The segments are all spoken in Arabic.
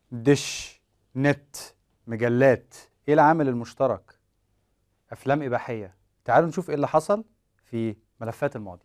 دش، نت، مجلات. ايه العامل المشترك؟ افلام اباحيه. تعالوا نشوف ايه اللي حصل في ملفات الماضي.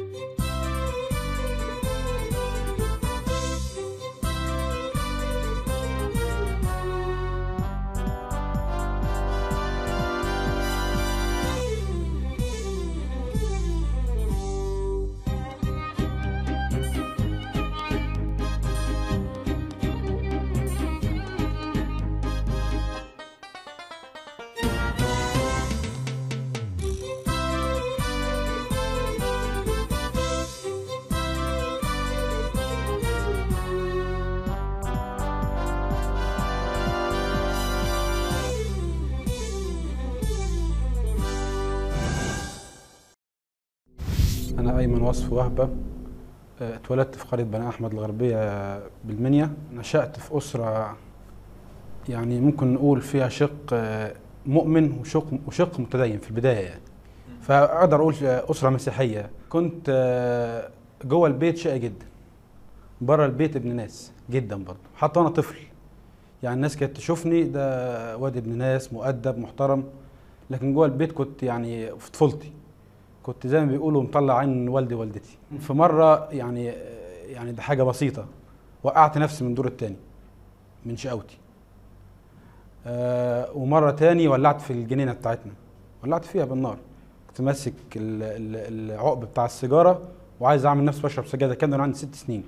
أنا أيمن وصف وهبة. اتولدت في قرية بني أحمد الغربية بالمنيا. نشأت في أسرة يعني ممكن نقول فيها شق مؤمن وشق متدين في البداية يعني. فأقدر أقول أسرة مسيحية. كنت جوه البيت شقي جدا، بره البيت ابن ناس جدا برضه حتى وأنا طفل. يعني الناس كانت تشوفني ده واد ابن ناس مؤدب محترم، لكن جوه البيت كنت يعني في طفولتي كنت زي ما بيقولوا مطلع عين والدي ووالدتي. في مرة يعني ده حاجة بسيطة، وقعت نفسي من الدور التاني من شقاوتي. ومرة تاني ولعت في الجنينة بتاعتنا، ولعت فيها بالنار. كنت ماسك العقب بتاع السيجارة وعايز أعمل نفسي بشرب سجادة، كان أنا عندي 6 سنين.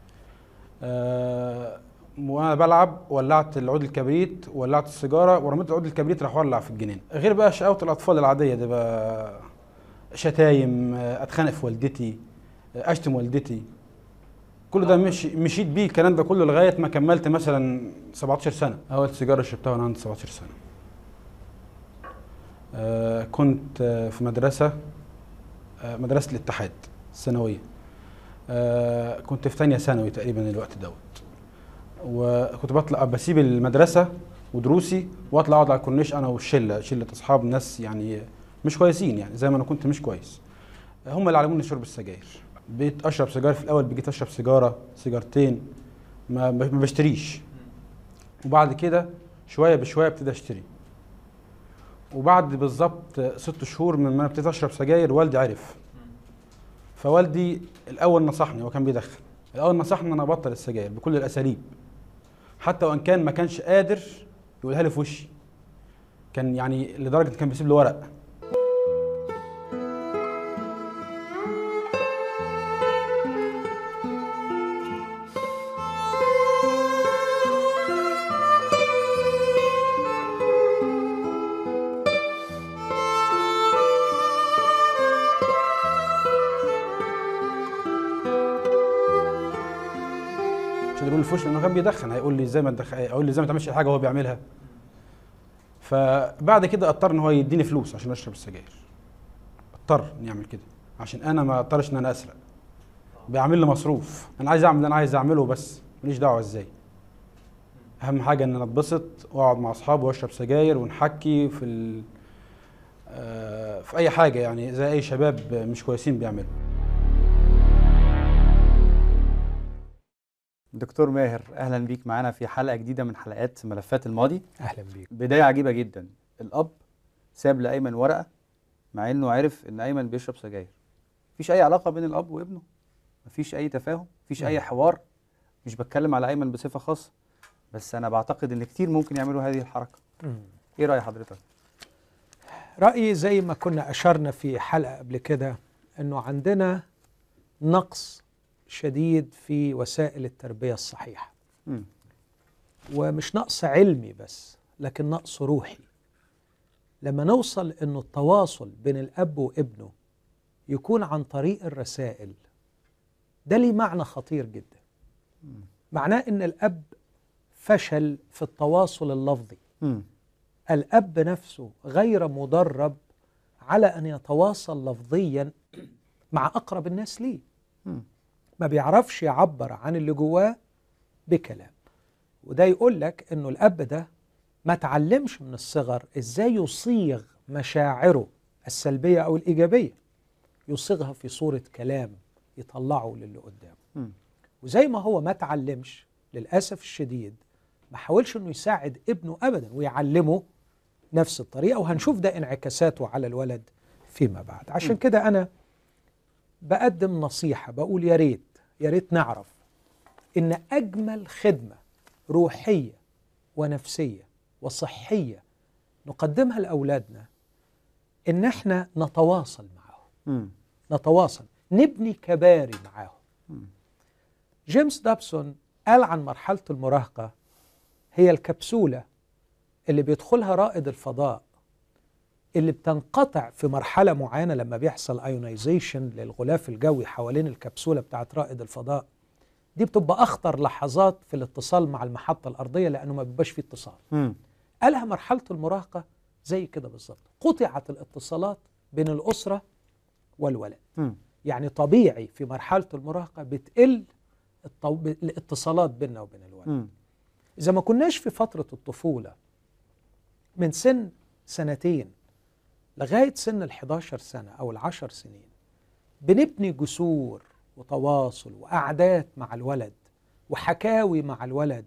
وانا بلعب ولعت العود الكبريت ولعت السيجاره ورميت العود الكبريت راح ولع في الجنينه. غير بقى شقاوه الاطفال العاديه دي بقى، شتايم، اتخانق في والدتي، اشتم والدتي. كل ده مشيت بيه الكلام ده كله لغايه ما كملت مثلا 17 سنه. اول سيجاره شربتها وانا عندي 17 سنه. كنت في مدرسه الاتحاد الثانويه. كنت في ثانيه ثانوي تقريبا الوقت دوت. وكنت بطلع بسيب المدرسه ودروسي واطلع اقعد على الكورنيش انا شله اصحاب ناس يعني مش كويسين، يعني زي ما انا كنت مش كويس. هم اللي علموني شرب السجاير. بقيت اشرب سجاير في الاول، بقيت اشرب سيجاره سيجارتين، ما بشتريش. وبعد كده شويه بشويه ابتدي اشتري. وبعد بالظبط 6 شهور من ما ابتديت اشرب سجاير والدي عرف. فوالدي الاول نصحني، هو كان بيدخن. الاول نصحني ان انا ابطل السجاير بكل الاساليب، حتى وان كان ما كانش قادر يقولها لي في وشي. كان يعني لدرجه كان بيسيب لي ورق. مش هيقول لي في وشي لانه كان بيدخن، هيقول لي ازاي ما هيقول لي ازاي ما تعملش حاجه وهو بيعملها. فبعد كده اضطر ان هو يديني فلوس عشان اشرب السجاير. اضطر اني اعمل كده عشان انا ما اضطرش ان انا اسرق. بيعمل لي مصروف، انا عايز اعمل اللي انا عايز اعمله بس ماليش دعوه ازاي. اهم حاجه ان انا اتبسط واقعد مع اصحابي واشرب سجاير ونحكي في اي حاجه، يعني زي اي شباب مش كويسين بيعملوا. دكتور ماهر، اهلا بيك معانا في حلقه جديده من حلقات ملفات الماضي. اهلا بيك. بدايه عجيبه جدا، الاب ساب لايمن ورقه مع انه عرف ان ايمن بيشرب سجاير. مفيش اي علاقه بين الاب وابنه، مفيش اي تفاهم، مفيش اي حوار. مش بتكلم على ايمن بصفه خاصه، بس انا بعتقد ان كتير ممكن يعملوا هذه الحركه. ايه راي حضرتك؟ رايي زي ما كنا اشرنا في حلقه قبل كده، انه عندنا نقص شديد في وسائل التربيه الصحيحه. ومش نقص علمي بس، لكن نقص روحي. لما نوصل انه التواصل بين الاب وابنه يكون عن طريق الرسائل، ده ليه معنى خطير جدا. معناه ان الاب فشل في التواصل اللفظي. الاب نفسه غير مدرب على ان يتواصل لفظيا مع اقرب الناس ليه. ما بيعرفش يعبر عن اللي جواه بكلام. وده يقول لك انه الاب ده ما تعلمش من الصغر ازاي يصيغ مشاعره السلبيه او الايجابيه، يصيغها في صوره كلام يطلعه للي قدامه. وزي ما هو ما تعلمش للاسف الشديد ما حاولش انه يساعد ابنه ابدا ويعلمه نفس الطريقة، وهنشوف ده انعكاساته على الولد فيما بعد. عشان كده أنا بقدم نصيحة، بقول يا ريت نعرف إن أجمل خدمة روحية ونفسية وصحية نقدمها لأولادنا إن احنا نتواصل معهم، نتواصل، نبني كباري معهم. جيمس دابسون قال عن مرحلة المراهقة هي الكبسولة اللي بيدخلها رائد الفضاء، اللي بتنقطع في مرحلة معينة لما بيحصل ايونايزيشن للغلاف الجوي حوالين الكبسولة بتاعت رائد الفضاء. دي بتبقى أخطر لحظات في الاتصال مع المحطة الأرضية لأنه ما بيبقاش فيه اتصال. قالها مرحلة المراهقة زي كده بالظبط، قطعت الاتصالات بين الأسرة والولد. يعني طبيعي في مرحلة المراهقة بتقل الاتصالات بيننا وبين الولد. إذا ما كناش في فترة الطفولة من سن 2 لغاية سن 11 سنة أو 10 سنين بنبني جسور وتواصل وقعدات مع الولد وحكاوي مع الولد،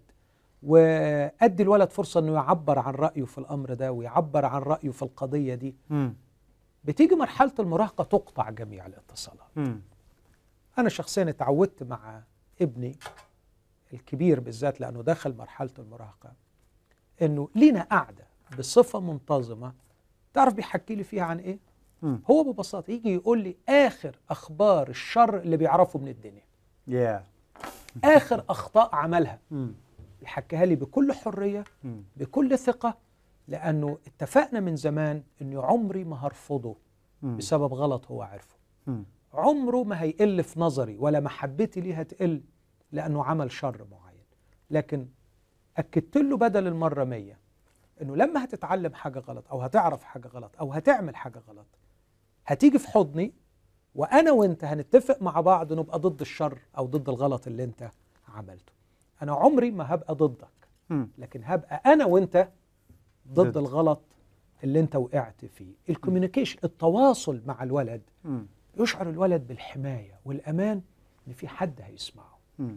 وأدي الولد فرصة أنه يعبر عن رأيه في الأمر ده ويعبر عن رأيه في القضية دي، بتيجي مرحلة المراهقة تقطع جميع الاتصالات. أنا شخصيا اتعودت مع ابني الكبير بالذات لأنه دخل مرحلة المراهقة أنه لينا قعدة بصفة منتظمة. تعرف بيحكي لي فيها عن إيه؟ هو ببساطة يجي يقول لي آخر أخبار الشر اللي بيعرفه من الدنيا، آخر أخطاء عملها يحكيها لي بكل حرية بكل ثقة، لأنه اتفقنا من زمان أنه عمري ما هرفضه بسبب غلط هو عرفه، عمره ما هيقل في نظري ولا محبتي ليه هتقل لأنه عمل شر معين. لكن أكدت له بدل المرة 100 أنه لما هتتعلم حاجة غلط أو هتعرف حاجة غلط أو هتعمل حاجة غلط هتيجي في حضني، وأنا وإنت هنتفق مع بعض نبقى ضد الشر أو ضد الغلط اللي أنت عملته. أنا عمري ما هبقى ضدك، لكن هبقى أنا وإنت ضد الغلط اللي أنت وقعت فيه. الكوميونيكيشن، التواصل مع الولد، يشعر الولد بالحماية والأمان إن في حد هيسمعه.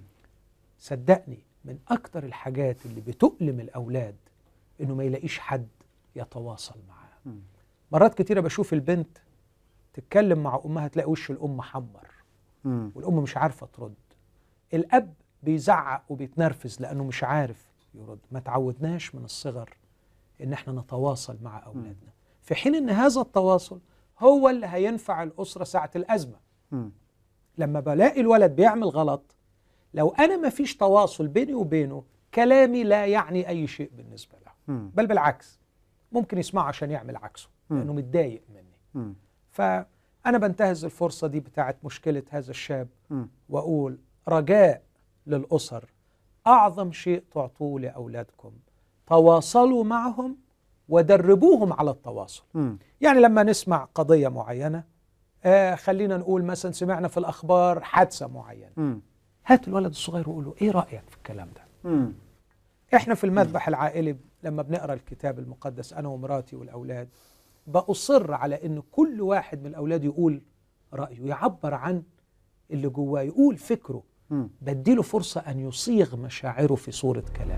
صدقني من أكتر الحاجات اللي بتؤلم الأولاد إنه ما يلاقيش حد يتواصل معاه. مرات كتيرة بشوف البنت تتكلم مع أمها تلاقي وش الأم حمر والأم مش عارفة ترد، الأب بيزعق وبيتنرفز لأنه مش عارف يرد. ما تعودناش من الصغر إن احنا نتواصل مع أولادنا، في حين إن هذا التواصل هو اللي هينفع الأسرة ساعة الأزمة. لما بلاقي الولد بيعمل غلط، لو أنا ما فيش تواصل بيني وبينه كلامي لا يعني أي شيء بالنسبة له، بل بالعكس ممكن يسمعه عشان يعمل عكسه لأنه متضايق مني. فأنا بنتهز الفرصة دي بتاعت مشكلة هذا الشاب وأقول رجاء للأسر، أعظم شيء تعطوه لأولادكم تواصلوا معهم ودربوهم على التواصل. يعني لما نسمع قضية معينة، خلينا نقول مثلا سمعنا في الأخبار حادثة معينة، هات الولد الصغير وقول له إيه رأيك في الكلام ده؟ إحنا في المذبح العائلي لما بنقرأ الكتاب المقدس أنا ومراتي والأولاد، بأصر على إن كل واحد من الأولاد يقول رأيه، يعبر عن اللي جواه، يقول فكره، بديله فرصة أن يصيغ مشاعره في صورة كلام.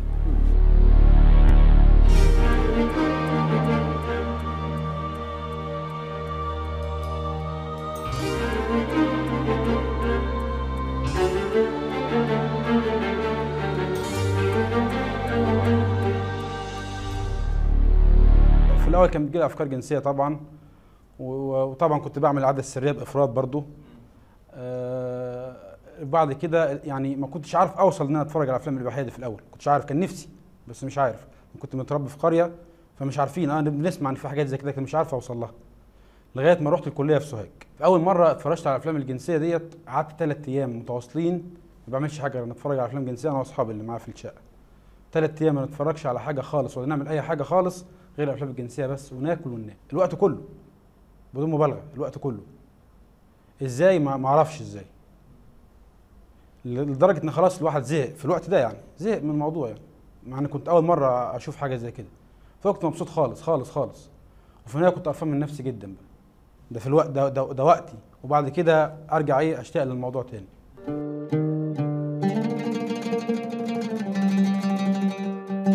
في الأول كان بتجيلي أفكار جنسية طبعا، وطبعا كنت بعمل العادة السرية بإفراط برضو. بعد كده يعني ما كنتش عارف أوصل إن أنا أتفرج على أفلام الإباحية دي في الأول، كنتش عارف، كان نفسي بس مش عارف. كنت متربي في قرية فمش عارفين، أنا بنسمع إن في حاجات زي كده لكن مش عارف أوصل لها، لغاية ما رحت الكلية في سوهاج. في أول مرة اتفرجت على الأفلام الجنسية ديت قعدت 3 أيام متواصلين ما بعملش حاجة غير نتفرج على أفلام جنسية أنا وأصحابي اللي معايا في الشقة. 3 أيام ما نتفرجش على حاجة خالص ولا نعمل أي حاجة خالص غير الأفلام الجنسية بس، وناكل وننام الوقت كله بدون مبالغة، الوقت كله. إزاي؟ ما أعرفش إزاي، لدرجة إن خلاص الواحد زهق في الوقت ده، يعني زهق من الموضوع يعني. مع إن كنت أول مرة أشوف حاجة زي كده، فكنت مبسوط خالص خالص خالص، وفي النهاية كنت قرفان من نفسي جدا بقى. ده في الوقت ده وقتي، وبعد كده أرجع أشتاق للموضوع تاني.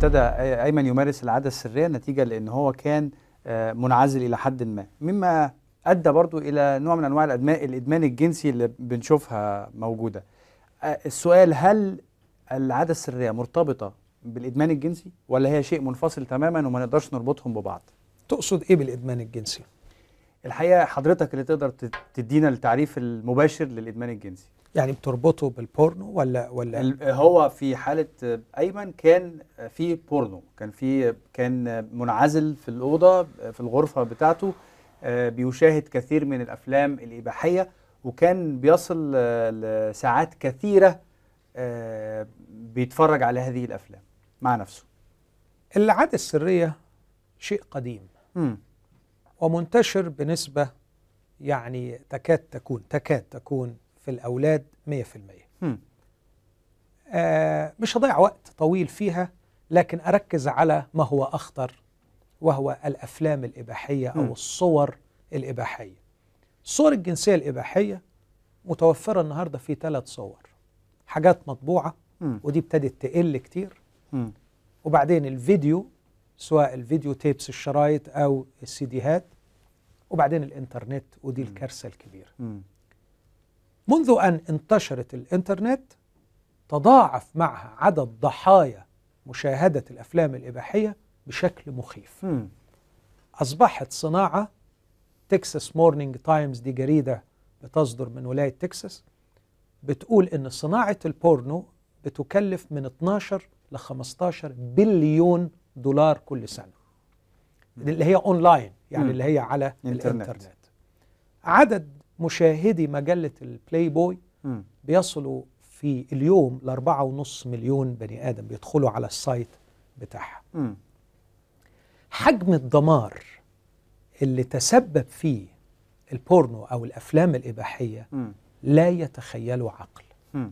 ابتدى أيمن يمارس العادة السرية نتيجة لأن هو كان منعزل إلى حد ما، مما أدى برضو إلى نوع من أنواع الإدمان الجنسي اللي بنشوفها موجودة. السؤال، هل العادة السرية مرتبطة بالإدمان الجنسي ولا هي شيء منفصل تماما وما نقدرش نربطهم ببعض؟ تقصد إيه بالإدمان الجنسي؟ الحقيقة حضرتك اللي تقدر تدينا التعريف المباشر للإدمان الجنسي. يعني بتربطه بالبورنو ولا هو في حالة أيمن كان في بورنو، كان منعزل في الأوضة في الغرفة بتاعته، بيشاهد كثير من الأفلام الإباحية، وكان بيصل لساعات كثيرة بيتفرج على هذه الأفلام مع نفسه. العادة السرية شيء قديم ومنتشر بنسبة يعني تكاد تكون في الأولاد 100%. مش هضيع وقت طويل فيها، لكن أركز على ما هو أخطر، وهو الأفلام الإباحية أو الصور الإباحية. الصور الجنسية الإباحية متوفرة النهاردة في 3 صور: حاجات مطبوعة ودي ابتدت تقل كتير، وبعدين الفيديو، سواء الفيديو تيبس الشرايط أو السيديهات، وبعدين الإنترنت، ودي الكارثة الكبيرة. منذ أن انتشرت الإنترنت تضاعف معها عدد ضحايا مشاهدة الأفلام الإباحية بشكل مخيف. أصبحت صناعة، تكساس مورنينج تايمز دي جريدة بتصدر من ولاية تكساس، بتقول إن صناعة البورنو بتكلف من 12 ل 15 بليون دولار كل سنة، اللي هي أونلاين، يعني اللي هي على الإنترنت. عدد مشاهدي مجلة البلاي بوي بيصلوا في اليوم ل4.5 مليون بني آدم بيدخلوا على السايت بتاعها. حجم الدمار اللي تسبب فيه البورنو أو الأفلام الإباحية لا يتخيله عقل.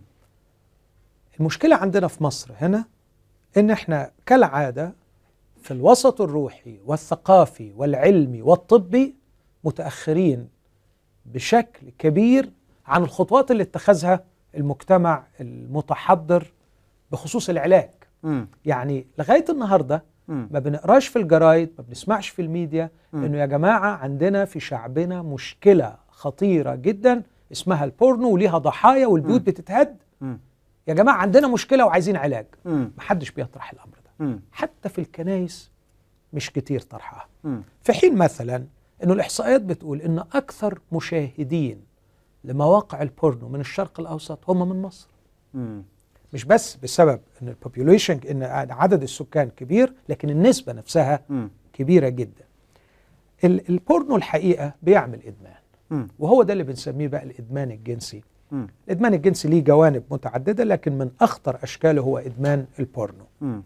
المشكلة عندنا في مصر هنا إن إحنا كالعادة في الوسط الروحي والثقافي والعلمي والطبي متأخرين بشكل كبير عن الخطوات اللي اتخذها المجتمع المتحضر بخصوص العلاج. يعني لغاية النهاردة ما بنقراش في الجرايد، ما بنسمعش في الميديا إنه يا جماعة عندنا في شعبنا مشكلة خطيرة جدا اسمها البورنو وليها ضحايا والبيوت بتتهد. يا جماعة عندنا مشكلة وعايزين علاج. محدش بيطرح الأمر ده. حتى في الكنائس مش كتير طرحها. في حين مثلا إنه الإحصائيات بتقول إن أكثر مشاهدين لمواقع البورنو من الشرق الأوسط هم من مصر. مش بس بسبب إن البوبوليشن، إن عدد السكان كبير، لكن النسبة نفسها كبيرة جدا. البورنو الحقيقة بيعمل إدمان، وهو ده اللي بنسميه بقى الإدمان الجنسي. الإدمان الجنسي ليه جوانب متعددة، لكن من أخطر أشكاله هو إدمان البورنو.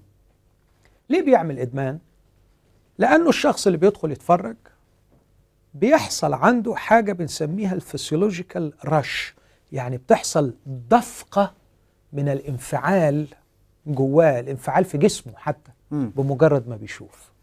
ليه بيعمل إدمان؟ لأنه الشخص اللي بيدخل يتفرج بيحصل عنده حاجة بنسميها الفسيولوجيكال رش، يعني بتحصل دفقة من الانفعال جواه، الانفعال في جسمه حتى بمجرد ما بيشوف.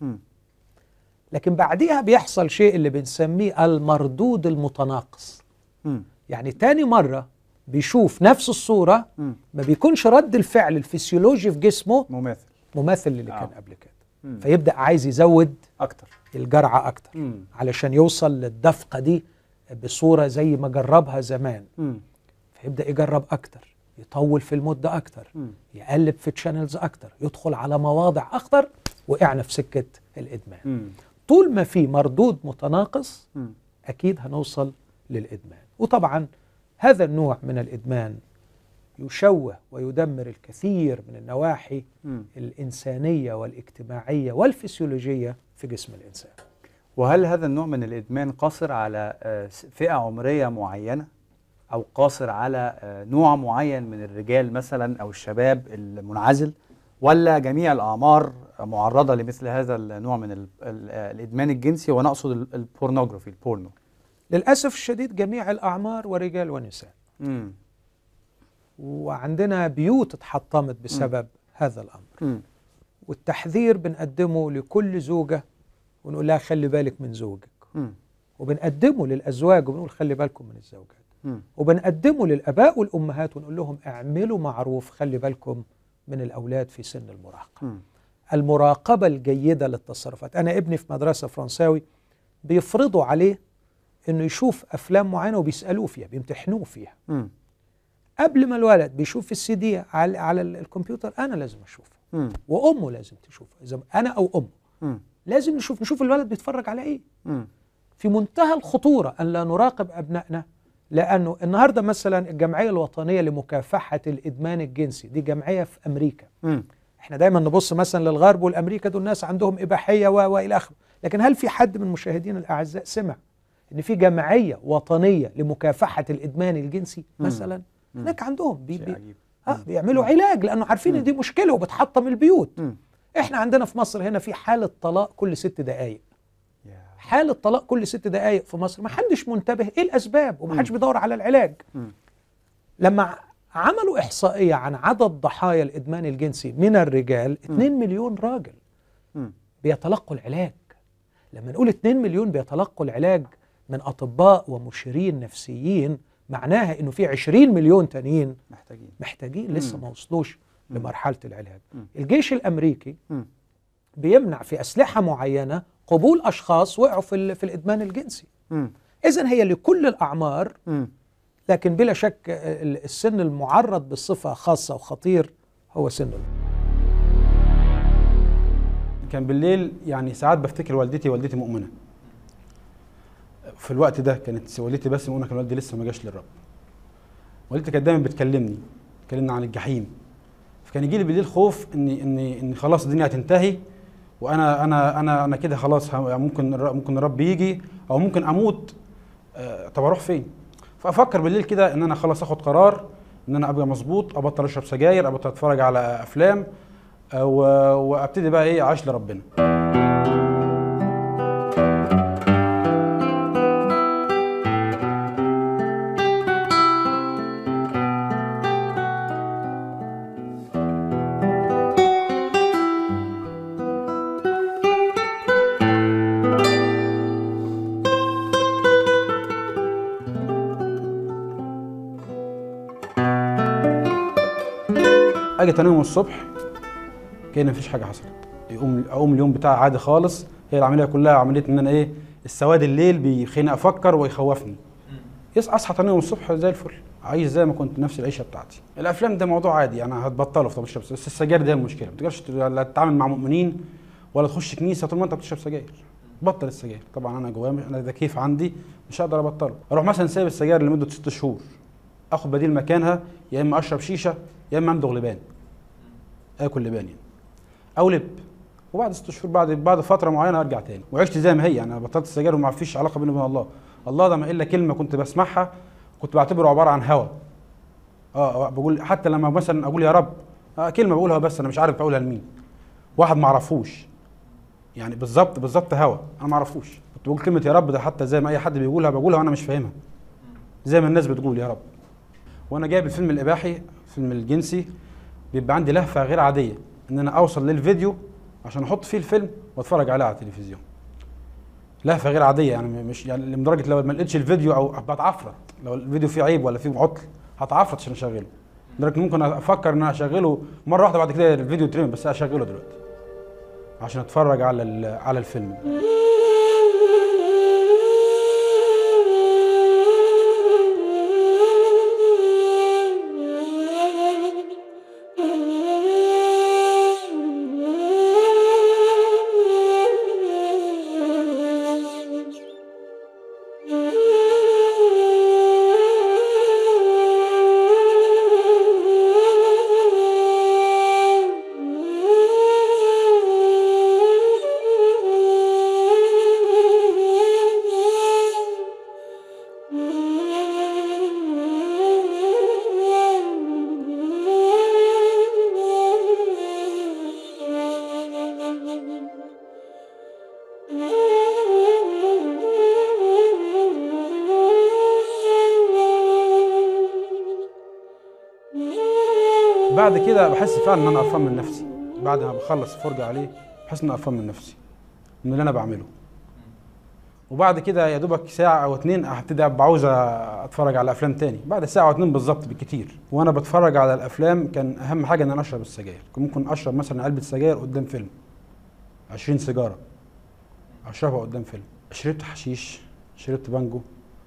لكن بعديها بيحصل شيء اللي بنسميه المردود المتناقص. يعني تاني مرة بيشوف نفس الصورة ما بيكونش رد الفعل الفسيولوجي في جسمه مماثل للي كان قبل كده، فيبدأ عايز يزود أكتر الجرعة أكتر علشان يوصل للدفقة دي بصورة زي ما جربها زمان. فيبدأ يجرب أكتر، يطول في المدة أكتر، يقلب في تشانلز أكتر، يدخل على مواضع أخطر، وقعنا في سكة الإدمان. طول ما في مردود متناقص أكيد هنوصل للإدمان. وطبعا هذا النوع من الإدمان يشوه ويدمر الكثير من النواحي الإنسانية والاجتماعية والفسيولوجية في جسم الإنسان. وهل هذا النوع من الإدمان قاصر على فئة عمرية معينة، أو قاصر على نوع معين من الرجال مثلا أو الشباب المنعزل، ولا جميع الأعمار معرضة لمثل هذا النوع من الإدمان الجنسي، وأنا أقصد البورنوغرافي، البورنو؟ للأسف الشديد جميع الأعمار، ورجال ونساء. وعندنا بيوت اتحطمت بسبب هذا الأمر. والتحذير بنقدمه لكل زوجة ونقول لها خلي بالك من زوجك، وبنقدمه للأزواج وبنقول خلي بالكم من الزوجات، وبنقدمه للآباء والأمهات ونقول لهم اعملوا معروف، خلي بالكم من الأولاد في سن المراهقة. المراقبة الجيدة للتصرفات. أنا ابني في مدرسة فرنساوي بيفرضوا عليه إنه يشوف أفلام معينة وبيسألوه فيها، بيمتحنوه فيها. قبل ما الولد بيشوف السي دي على الكمبيوتر، أنا لازم أشوفه وأمه لازم تشوفه، إذا أنا أو أمه لازم نشوف الولد بيتفرج على إيه. في منتهى الخطورة أن لا نراقب أبنائنا، لأنه النهاردة مثلا الجمعية الوطنية لمكافحة الإدمان الجنسي دي جمعية في أمريكا. احنا دايما نبص مثلا للغرب والأمريكا، دول ناس عندهم إباحية وإلى آخره، لكن هل في حد من مشاهدينا الأعزاء سمع إن في جمعية وطنية لمكافحة الإدمان الجنسي مثلا؟ هناك عندهم بيعملوا علاج، لأنه عارفين إن دي مشكلة وبتحطم البيوت. احنا عندنا في مصر هنا في حالة طلاق كل 6 دقايق. حالة طلاق كل 6 دقايق في مصر، ما حدش منتبه ايه الاسباب وما حدش بيدور على العلاج. لما عملوا احصائية عن عدد ضحايا الادمان الجنسي من الرجال، 2 مليون راجل بيتلقوا العلاج. لما نقول 2 مليون بيتلقوا العلاج من اطباء ومشيرين نفسيين، معناها انه في 20 مليون تانيين محتاجين لسه ما وصلوش لمرحلة العلاج. الجيش الامريكي بيمنع في أسلحة معينة قبول أشخاص وقعوا في الإدمان الجنسي. إذن هي لكل الأعمار، لكن بلا شك السن المعرض بصفة خاصة وخطير هو سن. كان بالليل يعني ساعات بفتكر والدتي مؤمنة. في الوقت ده كانت والدتي بس مؤمنة، كان والدي لسه ما جاش للرب. والدتي كانت دايما بتكلمني عن الجحيم. فكان يجي لي بالليل خوف ان خلاص الدنيا هتنتهي، وانا انا انا انا كده خلاص، ممكن الرب يجي او ممكن اموت. طب اروح فين؟ فافكر بالليل كده ان انا خلاص اخد قرار ان انا ابقى مظبوط، ابطل اشرب سجاير، ابطل اتفرج على افلام، وابتدي بقى ايه اعيش لربنا. اجي تاني يوم الصبح كأن مفيش حاجه حصلت، اقوم اليوم بتاعي عادي خالص. هي العمليه كلها عمليه ان انا ايه، السواد الليل بيخليني افكر ويخوفني. اصحى تاني يوم الصبح زي الفل، عايش زي ما كنت، نفس العيشه بتاعتي. الافلام ده موضوع عادي، انا هتبطله طب اشرب، بس السجاير دي المشكله. ما تقدرش لا تتعامل مع مؤمنين ولا تخش كنيسه طول ما انت بتشرب سجاير. بطل السجاير. طبعا انا جوايا انا ده كيف عندي مش هقدر ابطله. اروح مثلا سايب السجاير لمده 6 شهور، اخد بديل مكانها، يا اما اشرب شيشه يا اما امضغ لبان، اكل لبان يعني، او لب. وبعد 6 شهور بعد فتره معينه ارجع تاني، وعشت زي ما هي. انا بطلت السجاير وما فيش علاقه بيني وبين الله. الله ده ما الا كلمه كنت بسمعها، كنت بعتبره عباره عن هوى. بقول حتى لما مثلا اقول يا رب، كلمه بقولها بس انا مش عارف بقولها لمين. واحد ما اعرفوش يعني، بالظبط هوى، انا ما اعرفوش. كنت بقول كلمه يا رب ده حتى زي ما اي حد بيقولها بقولها وانا مش فاهمها، زي ما الناس بتقول يا رب. وانا جايب الفيلم الاباحي، الفيلم الجنسي، بيبقى عندي لهفه غير عاديه ان انا اوصل للفيديو عشان احط فيه الفيلم واتفرج عليه على التلفزيون. لهفه غير عاديه يعني، مش يعني لدرجه لو ما لقيتش الفيديو او بتعفرت، لو الفيديو فيه عيب ولا فيه عطل هتعفرت عشان اشغله. لدرجه ممكن افكر ان انا اشغله مره واحده بعد كده الفيديو يترمي، بس اشغله دلوقتي عشان اتفرج على الفيلم. بعد كده بحس فعلا ان انا قرفان من نفسي. بعد ما بخلص فرجه عليه بحس ان انا قرفان من نفسي، من اللي انا بعمله. وبعد كده يا دوبك ساعه او اتنين هبتدي ابقى عاوز اتفرج على افلام تاني، بعد ساعه او اتنين بالظبط بالكتير. وانا بتفرج على الافلام كان اهم حاجه ان انا اشرب السجاير. كنت ممكن اشرب مثلا علبه سجاير قدام فيلم، 20 سيجاره اشربها قدام فيلم. شربت حشيش، شربت بانجو،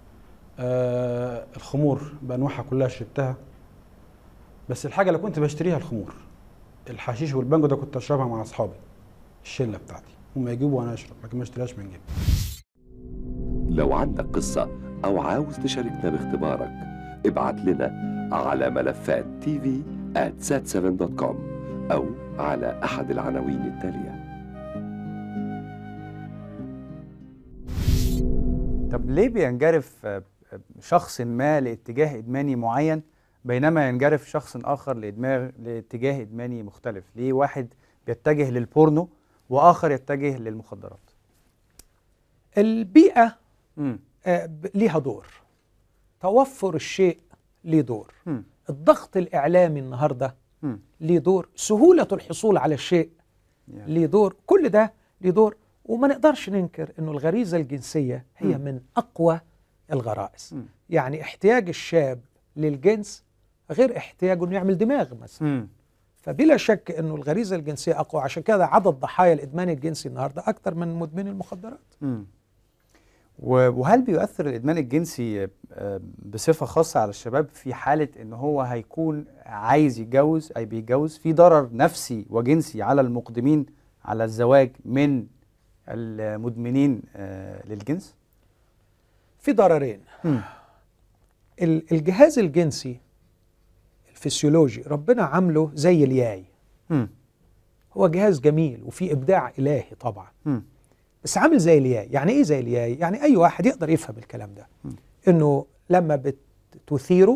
الخمور بانواعها كلها شربتها، بس الحاجه اللي كنت بشتريها الخمور. الحشيش والبانجو ده كنت اشربها مع اصحابي الشله بتاعتي، هم يجيبوا وانا اشرب، لكن ما اشتريهاش من جيبي. لو عندك قصة أو عاوز تشاركنا باختبارك ابعت لنا على ملفات tv@sat7.com أو على أحد العناوين التالية. طب ليه بينجرف شخص ما لاتجاه إدماني معين بينما ينجرف شخص آخر لاتجاه إدماني مختلف؟ ليه واحد بيتجه للبورنو وآخر يتجه للمخدرات؟ البيئة ليها دور، توفر الشيء ليه دور، الضغط الإعلامي النهاردة ليه دور، سهولة الحصول على الشيء ليه دور، كل ده ليه دور. وما نقدرش ننكر أنه الغريزة الجنسية هي من أقوى الغرائز. يعني احتياج الشاب للجنس غير احتياجه أنه يعمل دماغ مثلا. فبلا شك أنه الغريزة الجنسية أقوى، عشان كده عدد ضحايا الإدمان الجنسي النهاردة أكثر من مدمن المخدرات. وهل بيؤثر الإدمان الجنسي بصفة خاصة على الشباب في حالة إن هو هيكون عايز يتجوز أي بيتجوز؟ في ضرر نفسي وجنسي على المقدمين على الزواج من المدمنين للجنس؟ في ضررين. الجهاز الجنسي الفسيولوجي ربنا عامله زي الياي. هو جهاز جميل وفيه إبداع إلهي طبعا، بس عامل زي الياي. يعني ايه زي الياي؟ يعني اي واحد يقدر يفهم الكلام ده. انه لما بتثيره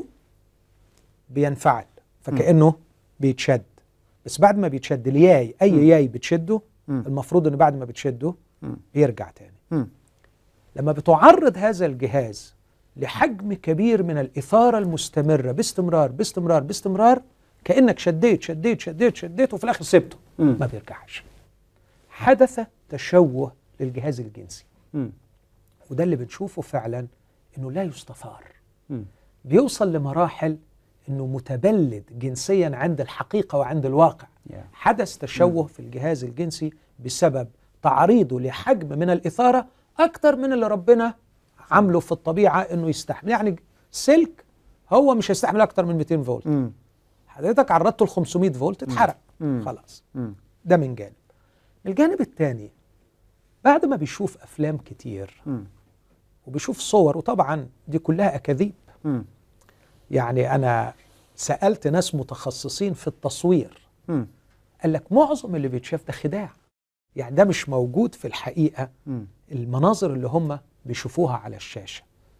بينفعل فكأنه بيتشد، بس بعد ما بيتشد الياي، اي ياي بتشده المفروض انه بعد ما بتشده بيرجع تاني. لما بتعرض هذا الجهاز لحجم كبير من الإثارة المستمرة باستمرار باستمرار باستمرار، كأنك شديت شديت شديت شديت وفي الآخر سبته، ما بيرجعش. حدث تشوه للجهاز الجنسي. وده اللي بنشوفه فعلا انه لا يستثار. بيوصل لمراحل انه متبلد جنسيا عند الحقيقة وعند الواقع. حدث تشوه في الجهاز الجنسي بسبب تعريضه لحجم من الإثارة أكتر من اللي ربنا عامله في الطبيعة انه يستحمل. يعني سلك هو مش هيستحمل أكتر من 200 فولت. حضرتك عرضته ل 500 فولت اتحرق خلاص. ده من جانب. الجانب الثاني، بعد ما بيشوف أفلام كتير وبيشوف صور، وطبعا دي كلها أكاذيب. يعني أنا سألت ناس متخصصين في التصوير، قال لك معظم اللي بيتشاف ده خداع، يعني ده مش موجود في الحقيقة. المناظر اللي هم بيشوفوها على الشاشة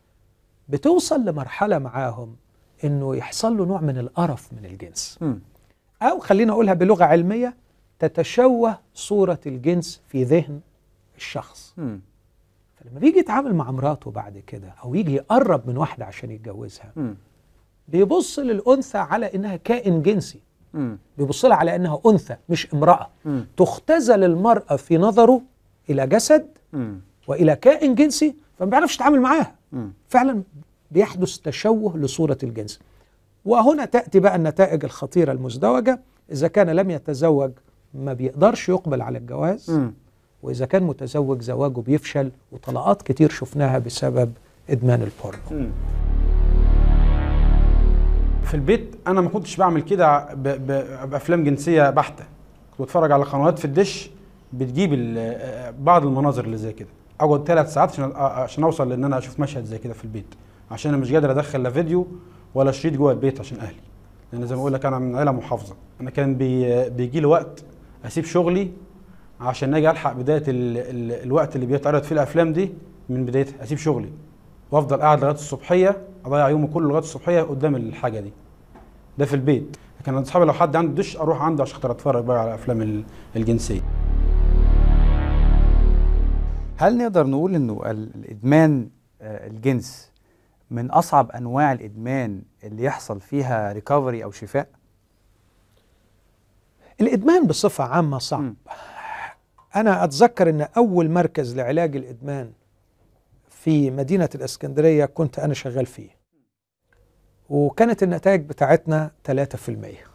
بتوصل لمرحلة معاهم إنه يحصل له نوع من القرف من الجنس، أو خلينا أقولها بلغة علمية، تتشوه صورة الجنس في ذهن الشخص. فلما بيجي يتعامل مع مراته بعد كده أو يجي يقرب من واحدة عشان يتجوزها، بيبص للأنثى على إنها كائن جنسي، بيبص لها على إنها أنثى مش امرأة. تختزل المرأة في نظره إلى جسد وإلى كائن جنسي، فما بيعرفش يتعامل معاها. فعلا بيحدث تشوه لصورة الجنس. وهنا تأتي بقى النتائج الخطيرة المزدوجة. إذا كان لم يتزوج ما بيقدرش يقبل على الجواز، وإذا كان متزوج زواجه بيفشل، وطلاقات كتير شفناها بسبب إدمان البورنو. في البيت أنا ما كنتش بعمل كده بأفلام جنسية بحتة. كنت بتفرج على قنوات في الدش بتجيب بعض المناظر اللي زي كده. أقعد 3 ساعات عشان أوصل لأن أنا أشوف مشهد زي كده في البيت، عشان أنا مش قادر أدخل لا فيديو ولا شريط جوه البيت عشان أهلي. لأن زي ما بقول لك أنا من عيلة محافظة. أنا كان بيجي لي وقت أسيب شغلي عشان أجي ألحق بداية الوقت اللي بيتعرض فيه الأفلام دي. من بدايتها أسيب شغلي وأفضل قاعد لغاية الصبحية، أضيع يومي كله لغاية الصبحية قدام الحاجة دي. ده في البيت. لكن أصحابي لو حد عنده دش أروح عنده عشان خاطر أتفرج بقى على الأفلام الجنسية. هل نقدر نقول إنه الإدمان الجنس من أصعب أنواع الإدمان اللي يحصل فيها ريكفري أو شفاء؟ الإدمان بصفة عامة صعب. أنا أتذكر أن أول مركز لعلاج الإدمان في مدينة الإسكندرية كنت أنا شغال فيه، وكانت النتائج بتاعتنا 3%.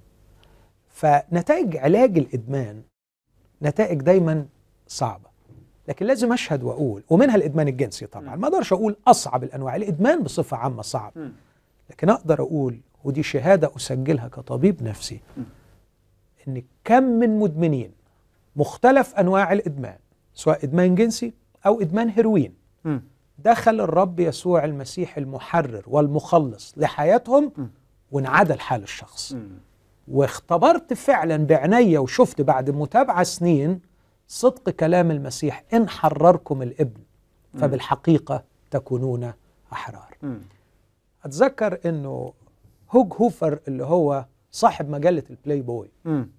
فنتائج علاج الإدمان نتائج دايما صعبة، لكن لازم أشهد وأقول، ومنها الإدمان الجنسي طبعا، ما أقدرش أقول أصعب الأنواع، الإدمان بصفة عامة صعب، لكن أقدر أقول، ودي شهادة أسجلها كطبيب نفسي، إن كم من مدمنين مختلف أنواع الإدمان، سواء إدمان جنسي أو إدمان هيروين، دخل الرب يسوع المسيح المحرر والمخلص لحياتهم وانعدل حال الشخص. واختبرت فعلا بعناية وشفت بعد متابعة سنين صدق كلام المسيح: إن حرركم الابن فبالحقيقة تكونون أحرار. أتذكر أنه هوج هوفر اللي هو صاحب مجلة البلاي بوي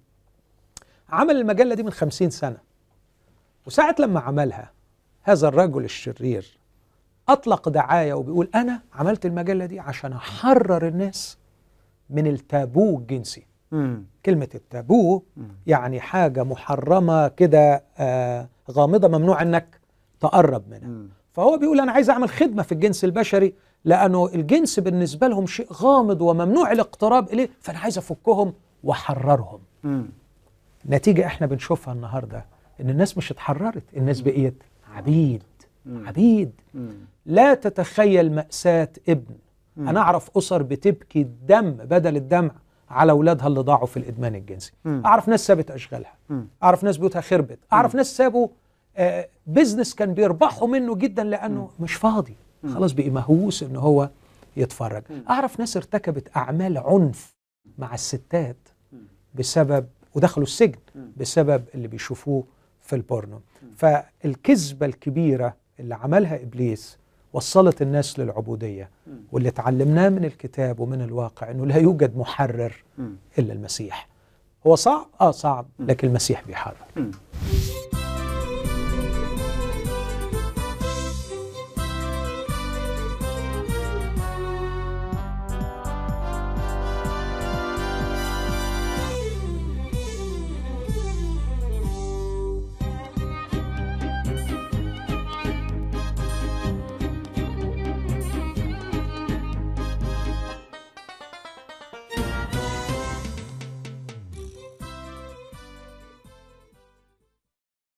عمل المجلة دي من 50 سنة، وساعة لما عملها هذا الرجل الشرير أطلق دعاية وبيقول: أنا عملت المجلة دي عشان أحرر الناس من التابو الجنسي. كلمة التابو يعني حاجة محرمة كده، غامضة، ممنوع أنك تقرب منها. فهو بيقول: أنا عايز أعمل خدمة في الجنس البشري، لأنه الجنس بالنسبة لهم شيء غامض وممنوع الاقتراب إليه، فأنا عايز أفكهم وأحررهم. نتيجة إحنا بنشوفها النهاردة إن الناس مش اتحررت، الناس بقيت عبيد. عبيد. لا تتخيل مأساة ابن. أنا أعرف أسر بتبكي الدم بدل الدمع على أولادها اللي ضاعوا في الإدمان الجنسي. أعرف ناس سابت أشغالها، أعرف ناس بيوتها خربت، أعرف ناس سابوا بيزنس كان بيربحوا منه جدا لأنه مش فاضي، خلاص بقي مهووس إن هو يتفرج. أعرف ناس ارتكبت أعمال عنف مع الستات بسبب، ودخلوا السجن بسبب اللي بيشوفوه في البورنو. فالكذبة الكبيرة اللي عملها إبليس وصلت الناس للعبودية، واللي اتعلمناه من الكتاب ومن الواقع إنه لا يوجد محرر إلا المسيح. هو صعب؟ صعب، لكن المسيح بيحرر.